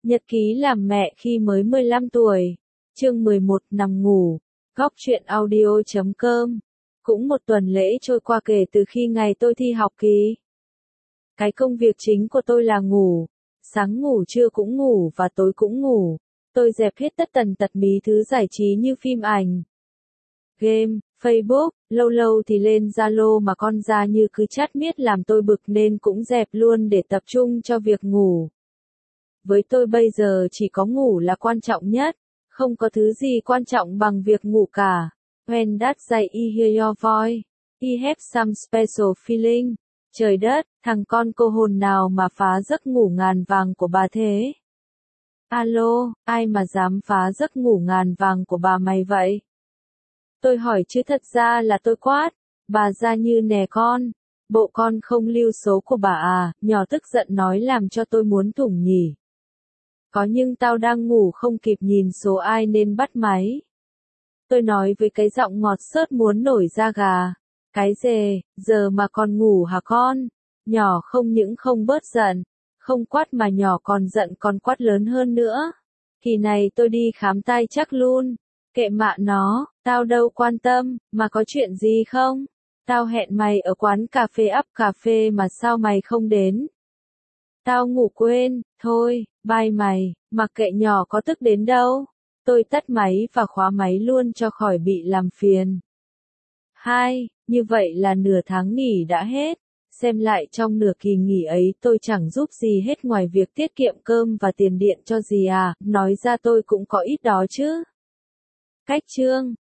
Nhật ký làm mẹ khi mới 15 tuổi. Chương 11 nằm ngủ. Góc truyện audio.com. Cũng một tuần lễ trôi qua kể từ khi ngày tôi thi học kỳ. Cái công việc chính của tôi là ngủ. Sáng ngủ, trưa cũng ngủ và tối cũng ngủ. Tôi dẹp hết tất tần tật mí thứ giải trí như phim ảnh, game, Facebook, lâu lâu thì lên Zalo mà con ra như cứ chat miết làm tôi bực nên cũng dẹp luôn để tập trung cho việc ngủ. Với tôi bây giờ chỉ có ngủ là quan trọng nhất, không có thứ gì quan trọng bằng việc ngủ cả. When that day I hear your voice, I have some special feeling. Trời đất, thằng con cô hồn nào mà phá giấc ngủ ngàn vàng của bà thế? Alo, ai mà dám phá giấc ngủ ngàn vàng của bà mày vậy? Tôi hỏi chứ thật ra là tôi quát. Bà ra như nè con. Bộ con không lưu số của bà à? Nhỏ tức giận nói làm cho tôi muốn thủng nhỉ. Có nhưng tao đang ngủ không kịp nhìn số ai nên bắt máy. Tôi nói với cái giọng ngọt xớt muốn nổi da gà. Cái dề, giờ mà còn ngủ hả con? Nhỏ không những không bớt giận, không quát mà nhỏ còn giận còn quát lớn hơn nữa. Kỳ này tôi đi khám tai chắc luôn. Kệ mạ nó, tao đâu quan tâm, mà có chuyện gì không? Tao hẹn mày ở quán cà phê ắp cà phê mà sao mày không đến? Tao ngủ quên, thôi, bye mày, mặc kệ nhỏ có tức đến đâu. Tôi tắt máy và khóa máy luôn cho khỏi bị làm phiền. 2. Như vậy là nửa tháng nghỉ đã hết. Xem lại trong nửa kỳ nghỉ ấy tôi chẳng giúp gì hết ngoài việc tiết kiệm cơm và tiền điện cho gì à, nói ra tôi cũng có ít đó chứ. Cách chương.